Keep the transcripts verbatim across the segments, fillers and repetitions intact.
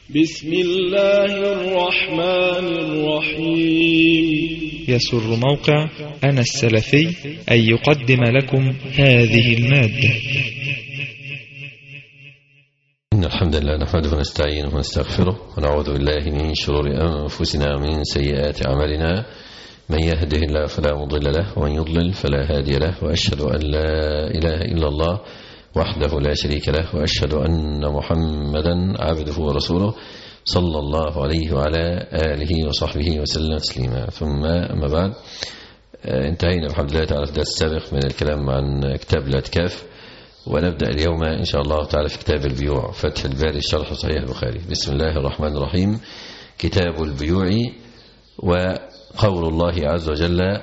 بسم الله الرحمن الرحيم. يسر موقع أنا السلفي أن يقدم لكم هذه المادة. إن الحمد لله نحمده ونستعينه ونستغفره ونعوذ بالله من شرور أنفسنا ومن سيئات أعمالنا. من يهده الله فلا مضل له ومن يضلل فلا هادي له، وأشهد أن لا إله إلا الله وحده لا شريك له، وأشهد أن محمدا عبده ورسوله صلى الله عليه وعلى آله وصحبه وسلم تسليما. ثم أما بعد، انتهينا بحمد الله تعالى في الدرس السابق من الكلام عن كتاب الاعتكاف، ونبدأ اليوم إن شاء الله تعالى في كتاب البيوع، فتح الباري شرح صحيح البخاري. بسم الله الرحمن الرحيم. كتاب البيوع. وقول الله عز وجل: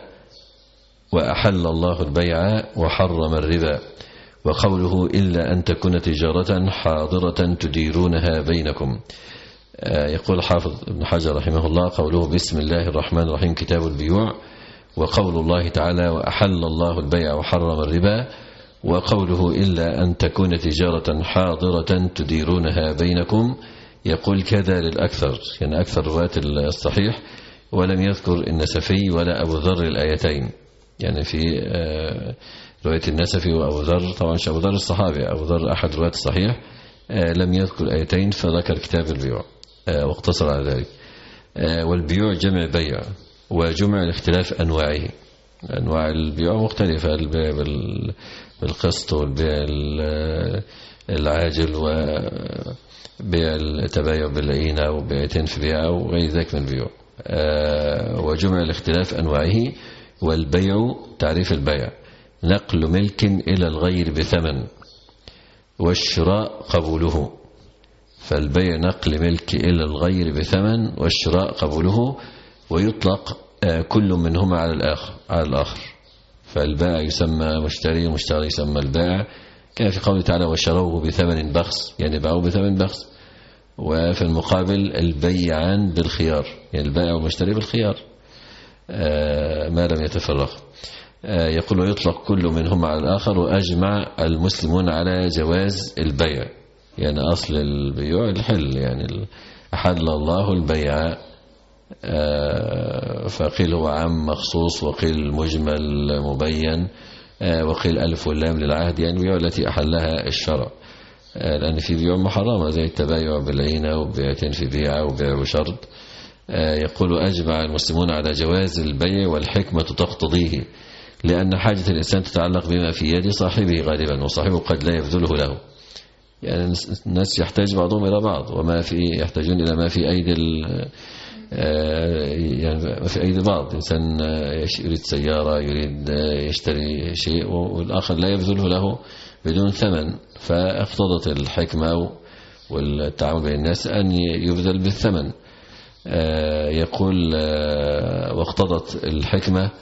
وأحل الله البيع وحرم الربا، وقوله: إلا أن تكون تجارة حاضرة تديرونها بينكم. يقول حافظ ابن حجر رحمه الله: قوله بسم الله الرحمن الرحيم كتاب البيوع، وقول الله تعالى: وأحل الله البيع وحرم الربا، وقوله: إلا أن تكون تجارة حاضرة تديرونها بينكم. يقول كذا للأكثر، يعني أكثر رواة الصحيح، ولم يذكر النسفي ولا أبو ذر الآيتين. يعني في رواية النسفي وأبو ذر، طبعا أبو ذر الصحابي، أبو ذر أحد رواة الصحيح، لم يذكر الآيتين فذكر كتاب البيوع واقتصر على ذلك. والبيوع جمع بيع، وجمع لاختلاف أنواعه. أنواع البيوع مختلفة: البيع بالقسط، والبيع العاجل، وبيع التبايع بالعينة، وبيعتين في بيعة، وغير ذلك من البيوع. وجمع لاختلاف أنواعه. والبيع تعريف البيع: نقل ملك إلى الغير بثمن، والشراء قبوله. فالبيع نقل ملك إلى الغير بثمن، والشراء قبوله. ويطلق كل منهما على الآخر على الآخر فالبائع يسمى مشتري، والمشتري يسمى البائع. كان في قوله تعالى: وشروه بثمن بخس، يعني باعوه بثمن بخس. وفي المقابل البيعان بالخيار، يعني البائع والمشتري بالخيار ما لم يتفرق. يقول: ويطلق كل منهما على الآخر. وأجمع المسلمون على جواز البيع، يعني أصل البيوع الحل، يعني أحل الله البيع. فقيل هو عام مخصوص، وقيل مجمل مبين، وقيل ألف واللام للعهد، يعني البيوع التي أحلها الشرع. لأن في بيوع محرمة زي التبايع بالعينة، وبيعتين في بيعة، وبيع بشرط. يقول: أجمع المسلمون على جواز البيع، والحكمة تقتضيه، لأن حاجة الإنسان تتعلق بما في يد صاحبه غالبا، وصاحبه قد لا يبذله له. يعني الناس يحتاج بعضهم إلى بعض، وما في يحتاجون إلى ما في أيدي يعني ما في أيدي بعض. إنسان يريد سيارة، يريد يشتري شيء، والآخر لا يبذله له بدون ثمن، فاقتضت الحكمة والتعامل بين الناس أن يبذل بالثمن. يقول: واقتضت الحكمة.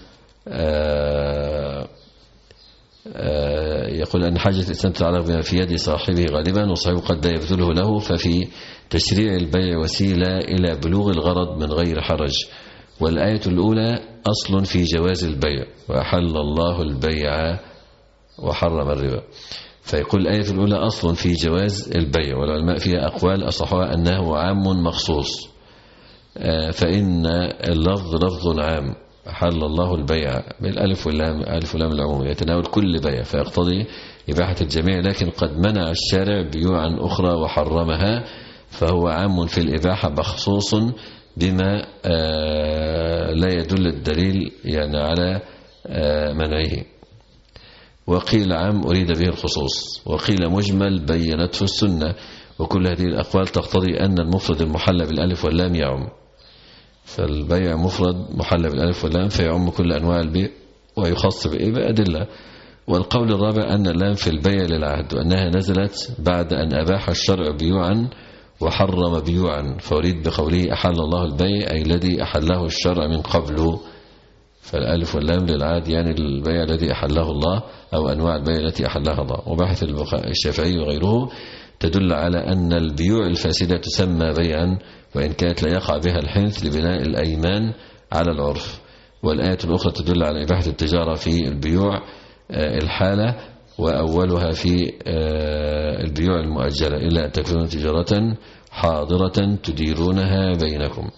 يقول أن حاجة الإنسان تتعلق بما في يد صاحبه غالبا، وصاحبه قد لا يبذله له، ففي تشريع البيع وسيلة إلى بلوغ الغرض من غير حرج. والآية الأولى أصل في جواز البيع: وأحل الله البيع وحرم الربا. فيقول الآية الأولى أصل في جواز البيع، والعلماء فيها أقوال أصحها أنه عام مخصوص، فإن اللفظ لفظ عام: أحل الله البيع بالألف واللام، ألف واللام العموم، يتناول كل بيع، فيقتضي إباحة الجميع. لكن قد منع الشارع بيوعا أخرى وحرمها، فهو عام في الإباحة مخصوص بما لا يدل الدليل يعني على منعه. وقيل عام أريد به الخصوص، وقيل مجمل بينته السنة. وكل هذه الأقوال تقتضي أن المفرد المحل بالألف واللام يعم. فالبيع مفرد محل بالألف واللام، فيعم كل أنواع البيع ويخص بأدلة. والقول الرابع أن اللام في البيع للعهد، وأنها نزلت بعد أن أباح الشرع بيوعا وحرم بيوعا، فأريد بقوله أحل الله البيع أي الذي أحله الشرع من قبله. فالألف واللام للعهد، يعني البيع الذي أحله الله، أو أنواع البيع التي أحلها الله. وبحث الشافعي وغيره تدل على أن البيوع الفاسدة تسمى بيعا، وإن كانت لا يقع بها الحنث لبناء الأيمان على العرف. والآية الأخرى تدل على إباحة التجارة في البيوع الحالة، وأولها في البيوع المؤجلة: إلا أن تكون تجارة حاضرة تديرونها بينكم.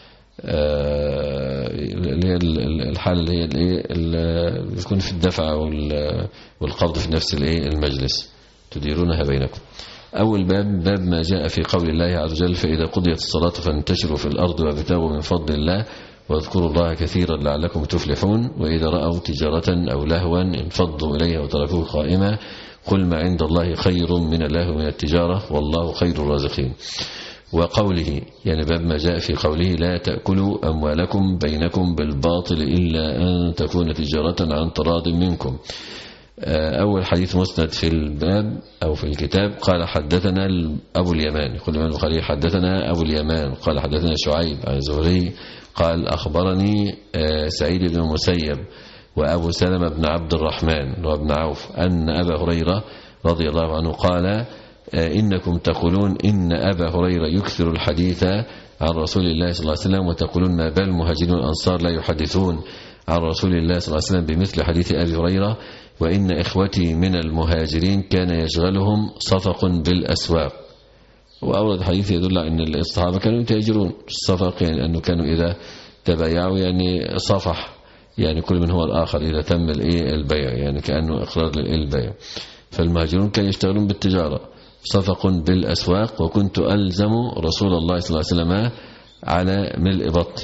اللي هي الحالة اللي هي اللي بتكون في الدفع والقبض في نفس المجلس، تديرونها بينكم. أول باب باب ما جاء في قول الله عز وجل: فإذا قضيت الصلاة فانتشروا في الأرض وابتغوا من فضل الله واذكروا الله كثيرا لعلكم تفلحون. وإذا رأوا تجارة أو لهوا انفضوا إليها وتركوه قائما قل ما عند الله خير من اللهو من التجارة والله خير الرازقين. وقوله يعني باب ما جاء في قوله: لا تأكلوا أموالكم بينكم بالباطل إلا أن تكون تجارة عن تراض منكم. أول حديث مسند في الباب أو في الكتاب قال: حدثنا أبو اليمان، يقول الإمام البخاري: حدثنا أبو اليمان قال: حدثنا شعيب عن الزهري قال: أخبرني سعيد بن المسيب وأبو سلمة بن عبد الرحمن وابن عوف أن أبا هريرة رضي الله عنه قال: إنكم تقولون إن أبا هريرة يكثر الحديث عن رسول الله صلى الله عليه وسلم، وتقولون ما بال المهاجرون الأنصار لا يحدثون عن رسول الله صلى الله عليه وسلم بمثل حديث أبي هريرة، وإن إخوتي من المهاجرين كان يشغلهم صفق بالأسواق. وأورد حديث يدل على أن الصحابة كانوا يتاجرون الصفق، يعني أنه كانوا إذا تبايعوا يعني صفح، يعني كل من هو الآخر إذا تم البيع، يعني كأنه إقرار للبيع. فالمهاجرون كانوا يشتغلون بالتجارة صفق بالأسواق، وكنت ألزم رسول الله صلى الله عليه وسلم على ملء بطن،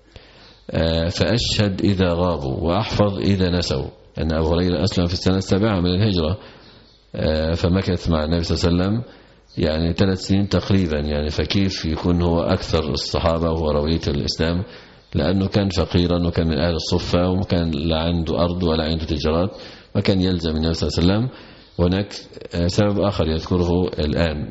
فأشهد إذا غابوا وأحفظ إذا نسوا. أن أبو هريرة أسلم في السنة السابعة من الهجرة، فمكث مع النبي صلى الله عليه وسلم يعني ثلاث سنين تقريبا، يعني فكيف يكون هو أكثر الصحابة وهو روية الإسلام، لأنه كان فقيرا وكان من أهل الصفة وكان لا عنده أرض ولا عنده تجارات، وكان يلزم النبي صلى الله عليه وسلم. هناك سبب آخر يذكره الآن،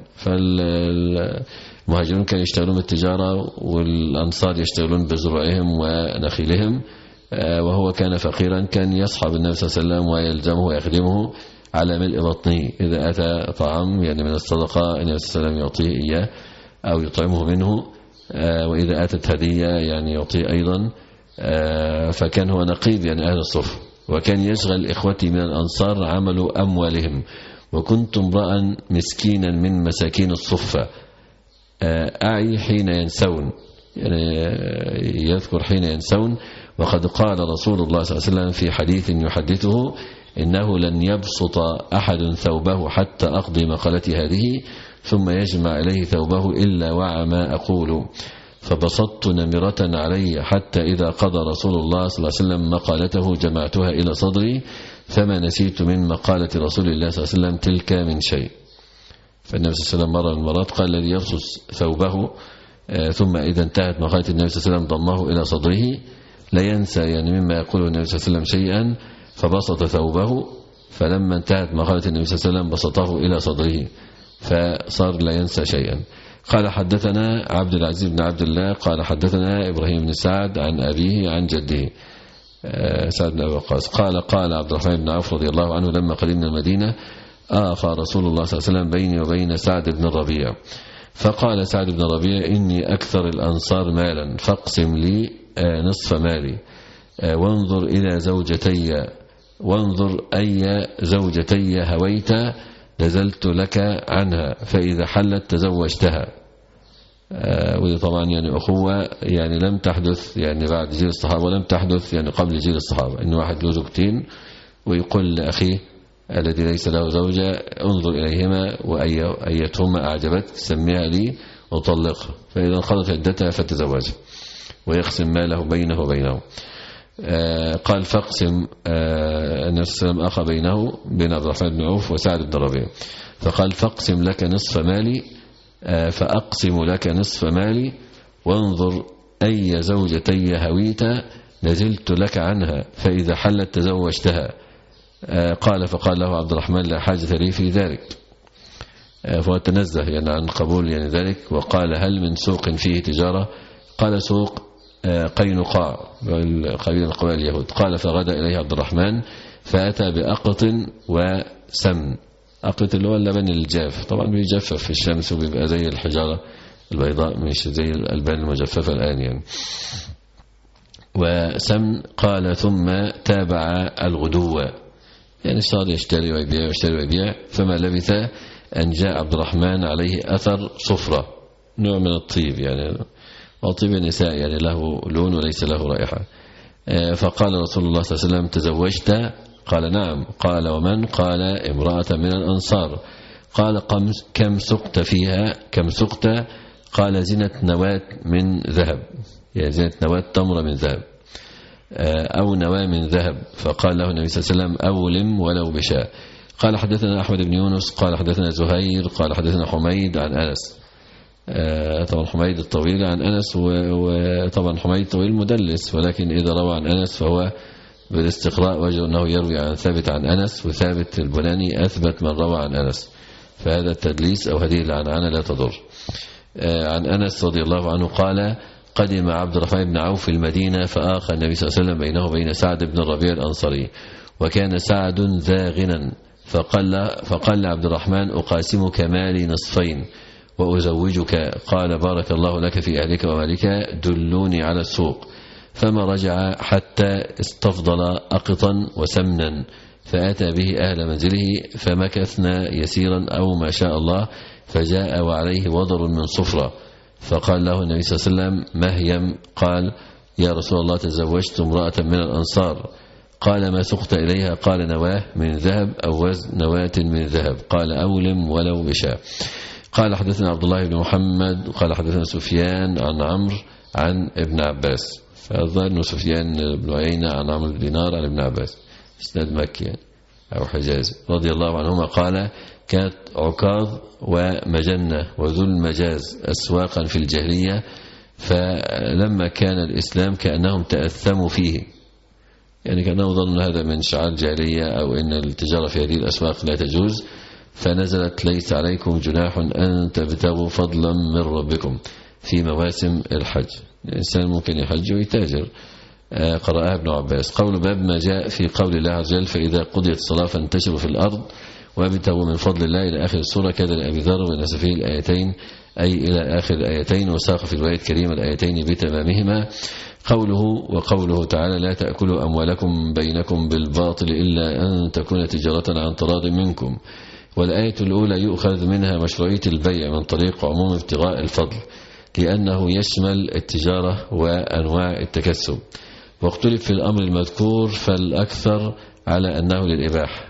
فالمهاجرون كانوا يشتغلون بالتجارة والأنصار يشتغلون بزروعهم ونخيلهم، وهو كان فقيرا كان يصحب النبي صلى الله عليه وسلم ويلزمه ويخدمه على ملء بطنه. إذا أتى طعام يعني من الصدقة النبي صلى الله عليه وسلم يعطيه إياه أو يطعمه منه، وإذا أتت هدية يعني يعطيه أيضا. فكان هو نقيب يعني أهل الصف، وكان يشغل إخوتي من الأنصار عمل أموالهم، وكنت امرأ مسكينا من مساكين الصفة أعي حين ينسون، يعني يذكر حين ينسون. وقد قال رسول الله صلى الله عليه وسلم في حديث يحدثه: إنه لن يبسط أحد ثوبه حتى أقضي مقالتي هذه ثم يجمع إليه ثوبه إلا وعى ما أقول، فبسطت نمرة علي حتى إذا قضى رسول الله صلى الله عليه وسلم مقالته جمعتها إلى صدري فما نسيت من مقالة رسول الله صلى الله عليه وسلم تلك من شيء. فالنبي صلى الله عليه وسلم مرة من المرات قال: الذي يبسط ثوبه ثم إذا انتهت مقالة النبي صلى الله عليه وسلم ضمه إلى صدره لا ينسى يعني مما يقوله النبي صلى الله عليه وسلم شيئا، فبسط ثوبه، فلما انتهت مقالة النبي صلى الله عليه وسلم بسطه إلى صدره فصار لا ينسى شيئا. قال: حدثنا عبد العزيز بن عبد الله قال: حدثنا إبراهيم بن سعد عن أبيه عن جده سعد بن أبي وقاص قال: قال عبد الرحمن بن عوف رضي الله عنه: لما قدمنا المدينة آخى رسول الله صلى الله عليه وسلم بيني وبين سعد بن الربيع، فقال سعد بن الربيع: إني أكثر الأنصار مالا فاقسم لي نصف مالي، وانظر إلى زوجتي وانظر أي زوجتي هويت نزلت لك عنها فإذا حلت تزوجتها. وهذه طبعا يعني أخوة يعني لم تحدث يعني بعد جيل الصحابة ولم تحدث يعني قبل جيل الصحابة، إن واحد له زوجتين ويقول لأخيه الذي ليس له زوجة: انظر إليهما وأيتهما أعجبت سميها لي وطلقها، فإذا انقضت عدتها فتزوجها، ويقسم ماله بينه وبينه. آه قال: فاقسم آه النبي صلى الله عليه وسلم أخى بينه بين عبد الرحمن بن عوف وسعد بن الربيع، فقال: فاقسم لك نصف مالي آه فأقسم لك نصف مالي وانظر أي زوجتي هويت نزلت لك عنها فإذا حلت تزوجتها. آه قال: فقال له عبد الرحمن: لا حاجة لي في ذلك. آه فهو تنزه يعني عن قبول يعني ذلك، وقال: هل من سوق فيه تجارة؟ قال: سوق قينقاع قبيل من قبائل اليهود. قال: فغدا إليه عبد الرحمن فأتى بأقط وسمن. أقط اللي هو اللبن الجاف، طبعا بيجفف في الشمس وبيبقى زي الحجارة البيضاء مش زي الألبان المجففة الآن يعني. وسمن. قال: ثم تابع الغدو، يعني صار يشتري ويبيع ويشتري ويبيع، فما لبث أن جاء عبد الرحمن عليه أثر صفرة، نوع من الطيب يعني، وطيب النساء يعني له لون وليس له رائحة. فقال رسول الله صلى الله عليه وسلم تزوجت؟ قال نعم. قال ومن؟ قال امرأة من الأنصار. قال كم سقت فيها؟ كم سقت؟ قال زنة نواة من ذهب، يعني زنة نواة تمر من ذهب أو نواة من ذهب. فقال له النبي صلى الله عليه وسلم أولم ولو بشاء. قال حدثنا أحمد بن يونس قال حدثنا زهير قال حدثنا حميد عن أنس، طبعا حميد الطويل عن أنس، وطبعا حميد الطويل مدلس، ولكن إذا روى عن أنس فهو بالاستقراء وجد أنه يروي عن ثابت عن أنس، وثابت البناني أثبت من روى عن أنس، فهذا التدليس أو هذه العنعنة لا تضر. عن أنس رضي الله عنه قال قدم عبد الرحمن بن عوف المدينة فآخى النبي صلى الله عليه وسلم بينه وبين سعد بن الربيع الأنصاري، وكان سعد ذا غنى، فقال, فقال عبد الرحمن أقاسمك مالي نصفين وأزوجك. قال بارك الله لك في أهلك ومالك، دلوني على السوق. فما رجع حتى استفضل أقطا وسمنا، فأتى به أهل منزله فمكثنا يسيرا أو ما شاء الله، فجاء وعليه وضر من صفرة، فقال له النبي صلى الله عليه وسلم مهيم. قال يا رسول الله تزوجت امرأة من الأنصار. قال ما سقت إليها؟ قال نواه من ذهب أو وزن نواة من ذهب. قال أولم ولو بشاء. قال حدثنا عبد الله بن محمد قال حدثنا سفيان عن عمرو عن ابن عباس، فالظاهر أنه سفيان بن عيينة عن عمرو بن دينار عن ابن عباس، اسناد مكي أو حجازي رضي الله عنهما. قال كانت عكاظ ومجنة وذو المجاز أسواقا في الجاهلية، فلما كان الإسلام كأنهم تأثموا فيه، يعني كأنهم ظنوا هذا من شعار الجاهلية أو أن التجارة في هذه الأسواق لا تجوز، فنزلت ليس عليكم جناح أن تبتغوا فضلا من ربكم في مواسم الحج. الإنسان ممكن يحج ويتاجر. قرأها ابن عباس. قول باب ما جاء في قول الله عز وجل فإذا قضيت الصلاة فانتشروا في الأرض وابتغوا من فضل الله إلى آخر السورة، كذا لأبي ذر والنسفي الآيتين أي إلى آخر الآيتين، وساق في الرواية الكريمة الآيتين بتمامهما. قوله وقوله تعالى لا تأكلوا أموالكم بينكم بالباطل إلا أن تكون تجارة عن تراض منكم. والآية الأولى يؤخذ منها مشروعية البيع من طريق عموم ابتغاء الفضل، لأنه يشمل التجارة وأنواع التكسب. واختلف في الأمر المذكور فالأكثر على أنه للإباحة،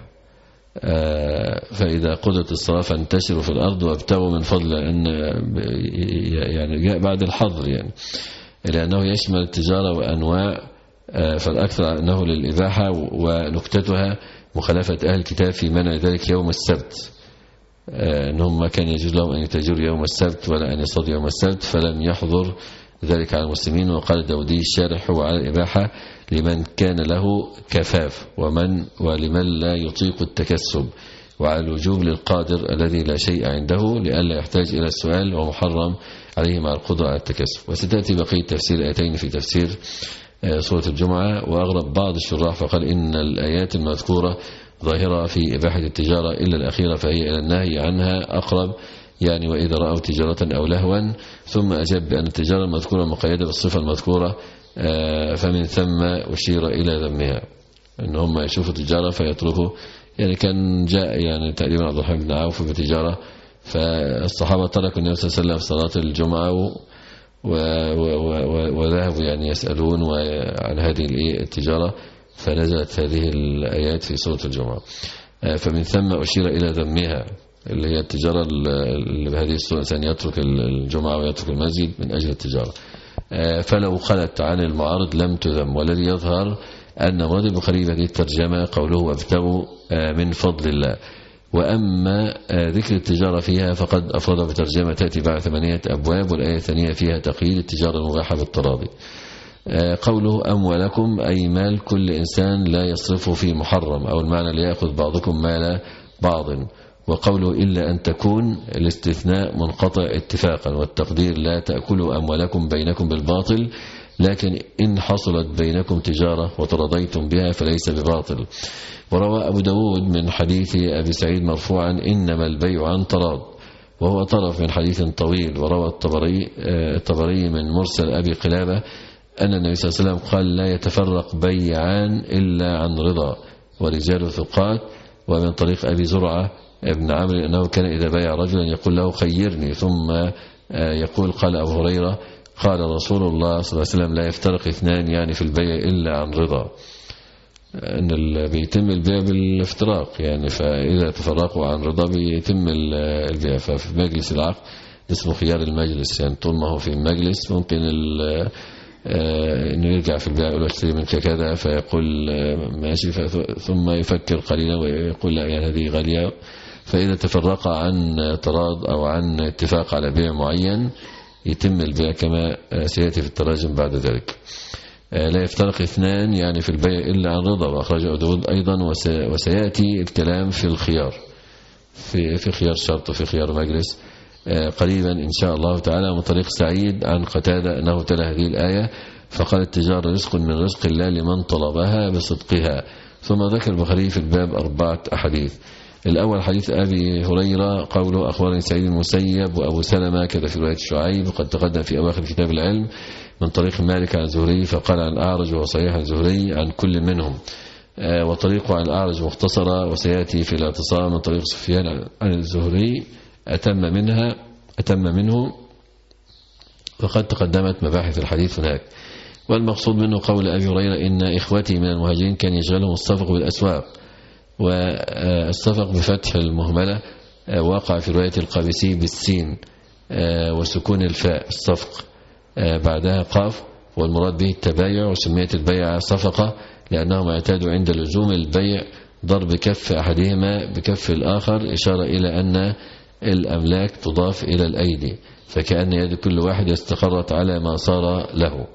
فإذا قضت الصلاة فانتشروا في الأرض وابتغوا من فضل، أن يعني جاء بعد الحظر يعني، لأنه يشمل التجارة وأنواع، فالأكثر على أنه للإباحة. ونكتتها مخالفة أهل الكتاب في منع ذلك يوم السبت، أنهم ما كان يجوز لهم أن يتاجروا يوم السبت ولا أن يصطادوا يوم السبت، فلم يحضر ذلك على المسلمين. وقال الداودي الشارح هو على الإباحة لمن كان له كفاف ومن ولمن لا يطيق التكسب، وعلى الوجوب للقادر الذي لا شيء عنده لئلا يحتاج إلى السؤال، ومحرم عليه مع القدرة على التكسب. وستأتي بقية تفسير الآيتين في تفسير سورة الجمعة. وأغرب بعض الشراح فقال إن الآيات المذكورة ظاهرة في إباحة التجارة إلا الأخيرة فهي إلى النهي عنها أقرب، يعني وإذا رأوا تجارة أو لهوا. ثم أجاب بأن التجارة المذكورة مقيدة بالصفة المذكورة، فمن ثم أشير إلى ذمها، أن هم يشوفوا تجارة فيتركوا. يعني كان جاء يعني تقريبا عبد الرحمن بن عوف بتجارة، فالصحابة تركوا النبي صلى الله عليه وسلم في صلاة الجمعة وذهبوا يعني يسألون عن هذه التجارة، فنزلت هذه الآيات في سورة الجمعة. فمن ثم أشير إلى ذمها، اللي هي التجارة اللي بهذه الصورة الإنسان يترك الجمعة ويترك المسجد من أجل التجارة. فلو خلت عن المعارض لم تذم. والذي يظهر أن مراد البخاري بهذه الترجمة قوله وابتغوا من فضل الله. وأما ذكر التجارة فيها فقد أفرد بترجمة تأتي بعد ثمانية أبواب، والآية الثانية فيها تقييد التجارة المباحة بالتراضي. قوله أموالكم أي مال كل إنسان لا يصرفه في محرم، أو المعنى ليأخذ بعضكم مال بعض. وقوله إلا أن تكون الاستثناء منقطع اتفاقا، والتقدير لا تأكلوا أموالكم بينكم بالباطل، لكن إن حصلت بينكم تجارة وترضيتم بها فليس بباطل. وروى أبو داود من حديث أبي سعيد مرفوعا إنما البيع عن تراض، وهو طرف من حديث طويل. وروى الطبري, الطبري من مرسل أبي قلابة أن النبي صلى الله عليه وسلم قال لا يتفرق بيعان إلا عن رضا، ورجال ثقات. ومن طريق أبي زرعة ابن عمرو أنه كان إذا بايع رجلا يقول له خيرني، ثم يقول قال أبو هريرة قال رسول الله صلى الله عليه وسلم لا يفترق اثنان يعني في البيع إلا عن رضا، أن بيتم البيع بالافتراق يعني، فإذا تفرقوا عن رضا بيتم البيع. ففي مجلس العقد اسمه خيار المجلس، يعني طول ما هو في المجلس ممكن انه يرجع في البيع يقول اشتري منك كذا، فيقول ماشي، ثم يفكر قليلا ويقول لا يعني هذه غالية. فإذا تفرق عن تراض أو عن اتفاق على بيع معين يتم البيع كما سيأتي في التراجم بعد ذلك. لا يفترق اثنان يعني في البيع إلا عن رضا، وأخرجه أبو داود أيضا. وسيأتي الكلام في الخيار، في في خيار شرط وفي خيار مجلس قريبا إن شاء الله تعالى. من طريق سعيد عن قتادة أنه تلا هذه الآية فقال التجارة رزق من رزق الله لمن طلبها بصدقها. ثم ذكر البخاري في الباب أربعة أحاديث. الأول حديث أبي هريرة قوله أخبرني سعيد المسيب وأبو سلمة كذا في رواية شعيب، وقد تقدم في أواخر كتاب العلم من طريق مالك عن زهري فقال عن الأعرج وهو صحيح عن زهري عن كل منهم، وطريقه عن الأعرج مختصرة وسيأتي في الاعتصام من طريق سفيان عن الزهري أتم منها أتم منه، وقد تقدمت مباحث الحديث هناك. والمقصود منه قول أبي هريرة إن إخوتي من المهاجرين كان يشغلهم الصفق بالأسواق، والصفق بفتح المهملة واقع في رواية القابسي بالسين وسكون الفاء الصفق بعدها قاف، والمراد به التبايع، وسميت البيع صفقة لأنهم اعتادوا عند لزوم البيع ضرب كف أحدهما بكف الآخر، إشارة إلى أن الأملاك تضاف إلى الأيدي، فكأن يد كل واحد استقرت على ما صار له.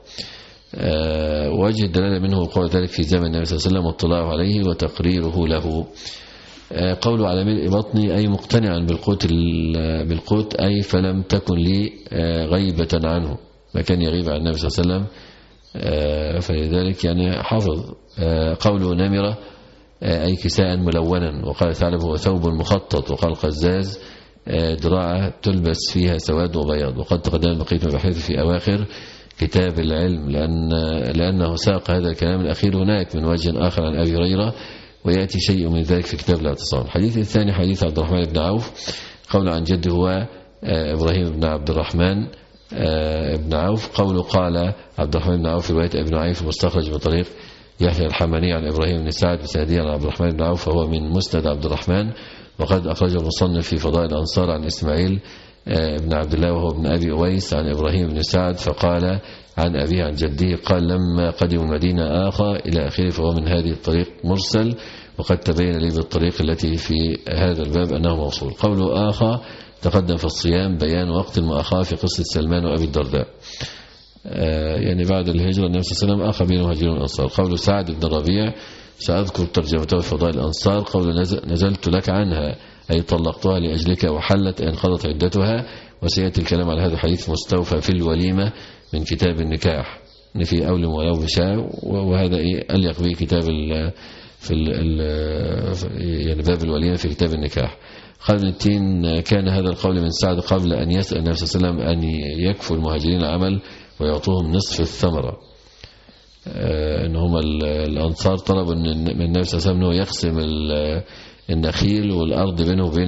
أه وجه الدلالة منه وقوع ذلك في زمن النبي صلى الله عليه وسلم واطلاعه عليه وتقريره له. أه قوله على ملء بطني أي مقتنعا بالقوت, بالقوت أي فلم تكن لي أه غيبة عنه، ما كان يغيب عن النبي صلى الله عليه وسلم، أه فلذلك يعني حافظ. أه قوله نمرة أه أي كساء ملونا، وقال ثعلب هو ثوب مخطط، وقال قزاز دراعة تلبس فيها سواد وبياض. وقد تقدم بقية مباحث في أواخر كتاب العلم، لأن لأنه ساق هذا الكلام الأخير هناك من وجه آخر عن أبي هريرة، ويأتي شيء من ذلك في كتاب الاعتصام. الحديث الثاني حديث عبد الرحمن بن عوف قول عن جده هو إبراهيم بن عبد الرحمن بن عوف، قوله قال عبد الرحمن بن عوف في رواية ابن عيف المستخرج من طريق يحيى الحماني عن إبراهيم بن سعد بسنديا عن عبد الرحمن بن عوف، فهو من مسند عبد الرحمن. وقد أخرجه المصنف في فضائل الأنصار عن إسماعيل ابن عبد الله وهو ابن أبي أويس عن إبراهيم بن سعد فقال عن أبيه عن جده قال لما قدموا المدينة آخى إلى آخره، فهو من هذه الطريق مرسل، وقد تبين لي بالطريق التي في هذا الباب أنه موصول. قوله آخى تقدم في الصيام بيان وقت المؤاخاة في قصة سلمان وأبي الدرداء، يعني بعد الهجرة النبي صلى الله عليه وسلم آخى بين المهاجرين والأنصار. قوله سعد بن الربيع سأذكر ترجمته في فضائل الأنصار، قول نزلت لك عنها أي طلقتها لأجلك وحلت أن قضت عدتها. وسيأتي الكلام على هذا الحديث مستوفى في الوليمة من كتاب النكاح، إن في أولم ولو بشاء، وهذا أليق به كتاب ال في ال يعني باب الوليمة في كتاب النكاح. قال ابن التين كان هذا القول من سعد قبل أن يسأل النبي صلى الله عليه وسلم أن يكفوا المهاجرين العمل ويعطوهم نصف الثمرة، ان هم الانصار طلبوا من النبي صلى الله عليه وسلم انه يقسم النخيل والارض بينه وبين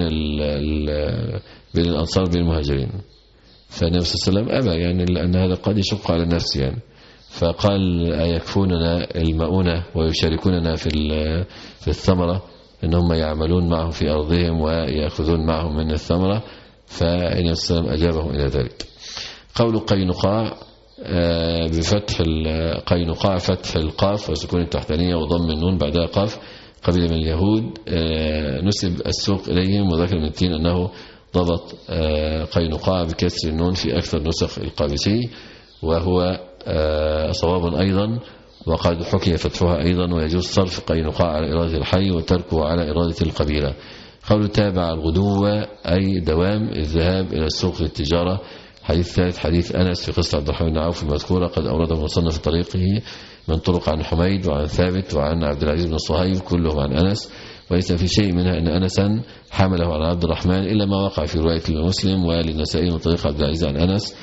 بين الانصار بين المهاجرين، فالنبي صلى الله عليه وسلم ابى يعني لان هذا قد يشق على النفس يعني، فقال ايكفوننا المؤونة ويشاركوننا في في الثمرة، ان هم يعملون معه في ارضهم وياخذون معهم من الثمرة، فالنبي صلى الله عليه وسلم اجابهم الى ذلك. قول قينقاع بفتح القينقاع فتح القاف وسكون التحتانية وضم النون بعدها قاف قبيلة من اليهود، نسب السوق إليهم، وذكر ابن التين أنه ضبط قينقاع بكسر النون في أكثر نسخ القابسي، وهو صواب أيضا، وقد حكي فتحها أيضا، ويجوز صرف قينقاع على إرادة الحي وتركه على إرادة القبيلة. قول تابع الغدو أي دوام الذهاب إلى السوق للتجارة. حديث ثالث حديث أنس في قصة عبد الرحمن بن عوف المذكورة، قد أورده المصنف في طريقه من طرق عن حميد وعن ثابت وعن عبد العزيز بن صهيب كلهم عن أنس، وليس في شيء منها أن أنسا حمله عن عبد الرحمن إلا ما وقع في رواية المسلم وللنسائي من طريق عبد العزيز عن أنس.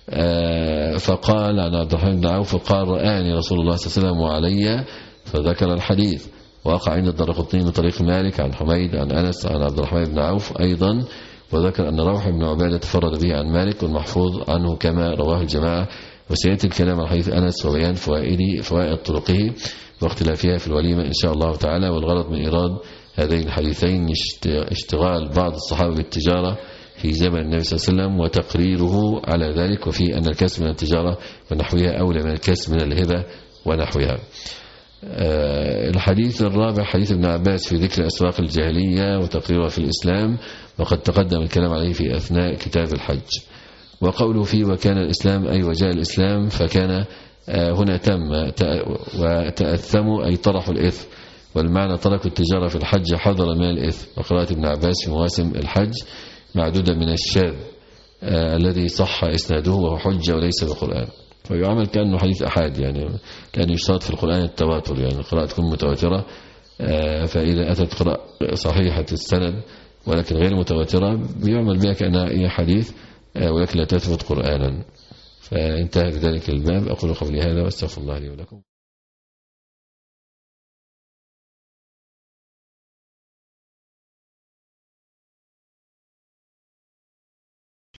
فقال عن عبد الرحمن بن عوف قال رآني رسول الله صلى الله عليه وسلم وعلي، فذكر الحديث. وقع عند الدارقطني من طريق مالك عن حميد عن أنس عن عبد الرحمن بن عوف أيضا، وذكر أن روح بن عبادة تفرد به عن مالك والمحفوظ عنه كما رواه الجماعة. وسيأتي الكلام عن حديث أنس وبيان فوائد فوائد طرقه واختلافها في الوليمة إن شاء الله تعالى. والغرض من إيراد هذين الحديثين اشتغال بعض الصحابة بالتجارة في زمن النبي صلى الله عليه وسلم وتقريره على ذلك، وفي أن الكسب من التجارة ونحوها أولى من الكسب من الهبة ونحوها. الحديث الرابع حديث ابن عباس في ذكر أسواق الجاهلية وتقريرها في الإسلام، وقد تقدم الكلام عليه في أثناء كتاب الحج. وقوله فيه وكان الإسلام أي وجاء الإسلام، فكان هنا تم وتأثموا أي طرحوا الإثم، والمعنى تركوا التجارة في الحج حذر من الإثم. وقراءة ابن عباس في مواسم الحج معدودة من الشاذ الذي صح إسناده وهو حجة وليس بقرآن، ويعمل كأنه حديث أحاد، يعني كان يشترط في القرآن التواتر، يعني القراءة تكون متواترة. فإذا أتت قراءة صحيحة السند ولكن غير متواترة بيعمل بها كأنها هي حديث ولكن لا تثبت قرآنا. فانتهى بذلك الباب. أقول قولي هذا واستغفر الله لي ولكم.